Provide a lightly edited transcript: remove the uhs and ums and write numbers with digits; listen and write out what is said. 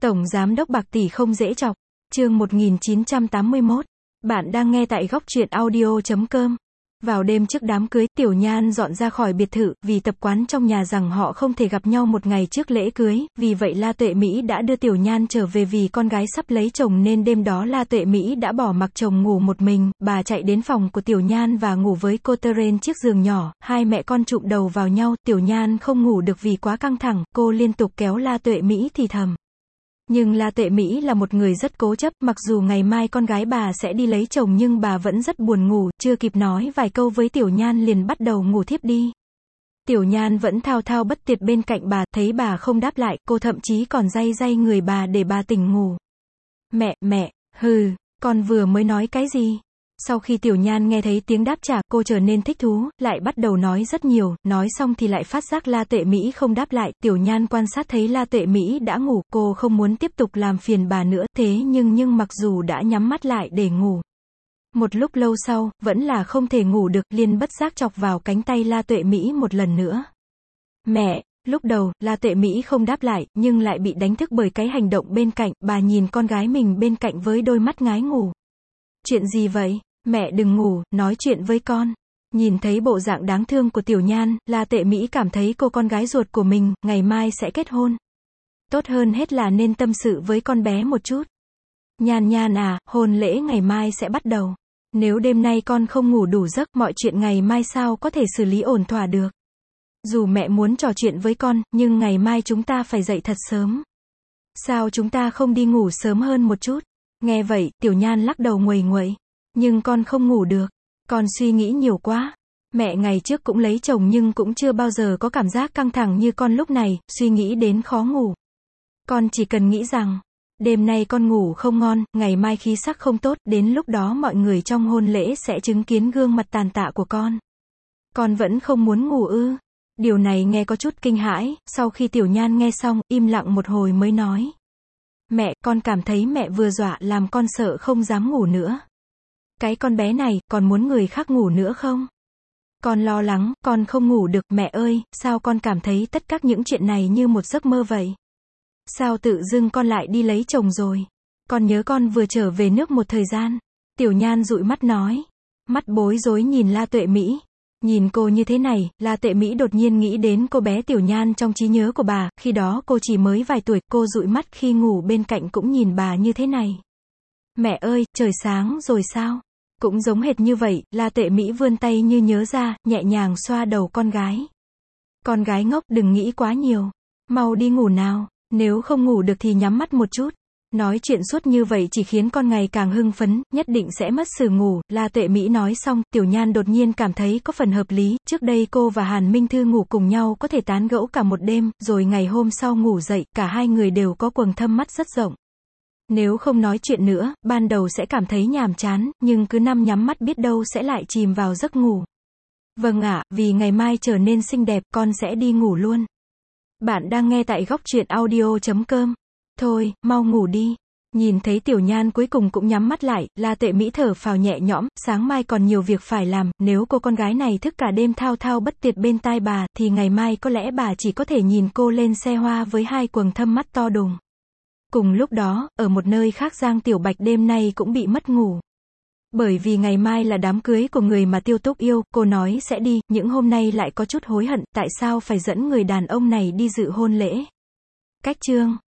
Tổng giám đốc bạc tỷ không dễ chọc. Chương 1981. Bạn đang nghe tại góc truyện audio.com. Vào đêm trước đám cưới, Tiểu Nhan dọn ra khỏi biệt thự, vì tập quán trong nhà rằng họ không thể gặp nhau một ngày trước lễ cưới, vì vậy La Tuệ Mỹ đã đưa Tiểu Nhan trở về vì con gái sắp lấy chồng nên đêm đó La Tuệ Mỹ đã bỏ mặc chồng ngủ một mình, bà chạy đến phòng của Tiểu Nhan và ngủ với cô trên chiếc giường nhỏ, hai mẹ con chụm đầu vào nhau, Tiểu Nhan không ngủ được vì quá căng thẳng, cô liên tục kéo La Tuệ Mỹ thì thầm. Nhưng La Tuệ Mỹ là một người rất cố chấp, mặc dù ngày mai con gái bà sẽ đi lấy chồng nhưng bà vẫn rất buồn ngủ, chưa kịp nói vài câu với Tiểu Nhan liền bắt đầu ngủ thiếp đi. Tiểu Nhan vẫn thao thao bất tuyệt bên cạnh bà, thấy bà không đáp lại, cô thậm chí còn day day người bà để bà tỉnh ngủ. Mẹ, hừ, con vừa mới nói cái gì? Sau khi Tiểu Nhan nghe thấy tiếng đáp trả, cô trở nên thích thú, lại bắt đầu nói rất nhiều, nói xong thì lại phát giác La Tuệ Mỹ không đáp lại, Tiểu Nhan quan sát thấy La Tuệ Mỹ đã ngủ, cô không muốn tiếp tục làm phiền bà nữa, thế nhưng mặc dù đã nhắm mắt lại để ngủ. Một lúc lâu sau, vẫn là không thể ngủ được, liền bất giác chọc vào cánh tay La Tuệ Mỹ một lần nữa. Mẹ! Lúc đầu, La Tuệ Mỹ không đáp lại, nhưng lại bị đánh thức bởi cái hành động bên cạnh, bà nhìn con gái mình bên cạnh với đôi mắt ngái ngủ. Chuyện gì vậy? Mẹ đừng ngủ, nói chuyện với con. Nhìn thấy bộ dạng đáng thương của Tiểu Nhan, La Tuệ Mỹ cảm thấy cô con gái ruột của mình, ngày mai sẽ kết hôn. Tốt hơn hết là nên tâm sự với con bé một chút. Nhan à, hôn lễ ngày mai sẽ bắt đầu. Nếu đêm nay con không ngủ đủ giấc, mọi chuyện ngày mai sao có thể xử lý ổn thỏa được. Dù mẹ muốn trò chuyện với con, nhưng ngày mai chúng ta phải dậy thật sớm. Sao chúng ta không đi ngủ sớm hơn một chút? Nghe vậy, Tiểu Nhan lắc đầu nguầy nguậy. Nhưng con không ngủ được. Con suy nghĩ nhiều quá. Mẹ ngày trước cũng lấy chồng nhưng cũng chưa bao giờ có cảm giác căng thẳng như con lúc này, suy nghĩ đến khó ngủ. Con chỉ cần nghĩ rằng, đêm nay con ngủ không ngon, ngày mai khí sắc không tốt, đến lúc đó mọi người trong hôn lễ sẽ chứng kiến gương mặt tàn tạ của con. Con vẫn không muốn ngủ ư? Điều này nghe có chút kinh hãi, sau khi Tiểu Nhan nghe xong, im lặng một hồi mới nói. Mẹ, con cảm thấy mẹ vừa dọa làm con sợ không dám ngủ nữa. Cái con bé này, còn muốn người khác ngủ nữa không? Con lo lắng, con không ngủ được, mẹ ơi, sao con cảm thấy tất cả những chuyện này như một giấc mơ vậy? Sao tự dưng con lại đi lấy chồng rồi? Con nhớ con vừa trở về nước một thời gian. Tiểu Nhan dụi mắt nói. Mắt bối rối nhìn La Tuệ Mỹ. Nhìn cô như thế này, La Tuệ Mỹ đột nhiên nghĩ đến cô bé Tiểu Nhan trong trí nhớ của bà, khi đó cô chỉ mới vài tuổi, cô dụi mắt khi ngủ bên cạnh cũng nhìn bà như thế này. Mẹ ơi, trời sáng rồi sao? Cũng giống hệt như vậy, La Tuệ Mỹ vươn tay như nhớ ra, nhẹ nhàng xoa đầu con gái. Con gái ngốc, đừng nghĩ quá nhiều. Mau đi ngủ nào, nếu không ngủ được thì nhắm mắt một chút. Nói chuyện suốt như vậy chỉ khiến con ngày càng hưng phấn, nhất định sẽ mất sự ngủ. La Tuệ Mỹ nói xong, Tiểu Nhan đột nhiên cảm thấy có phần hợp lý, trước đây cô và Hàn Minh Thư ngủ cùng nhau có thể tán gẫu cả một đêm, rồi ngày hôm sau ngủ dậy, cả hai người đều có quầng thâm mắt rất rộng. Nếu không nói chuyện nữa, ban đầu sẽ cảm thấy nhàm chán, nhưng cứ nhắm mắt biết đâu sẽ lại chìm vào giấc ngủ. Vâng ạ, vì ngày mai trở nên xinh đẹp, con sẽ đi ngủ luôn. Bạn đang nghe tại góc truyện audio.com. Thôi, mau ngủ đi. Nhìn thấy Tiểu Nhan cuối cùng cũng nhắm mắt lại, La Tuệ Mỹ thở phào nhẹ nhõm, sáng mai còn nhiều việc phải làm, nếu cô con gái này thức cả đêm thao thao bất tuyệt bên tai bà, thì ngày mai có lẽ bà chỉ có thể nhìn cô lên xe hoa với hai quầng thâm mắt to đùng. Cùng lúc đó, ở một nơi khác Giang Tiểu Bạch đêm nay cũng bị mất ngủ. Bởi vì ngày mai là đám cưới của người mà Tiêu Túc yêu, cô nói sẽ đi, những hôm nay lại có chút hối hận, tại sao phải dẫn người đàn ông này đi dự hôn lễ. Cách chương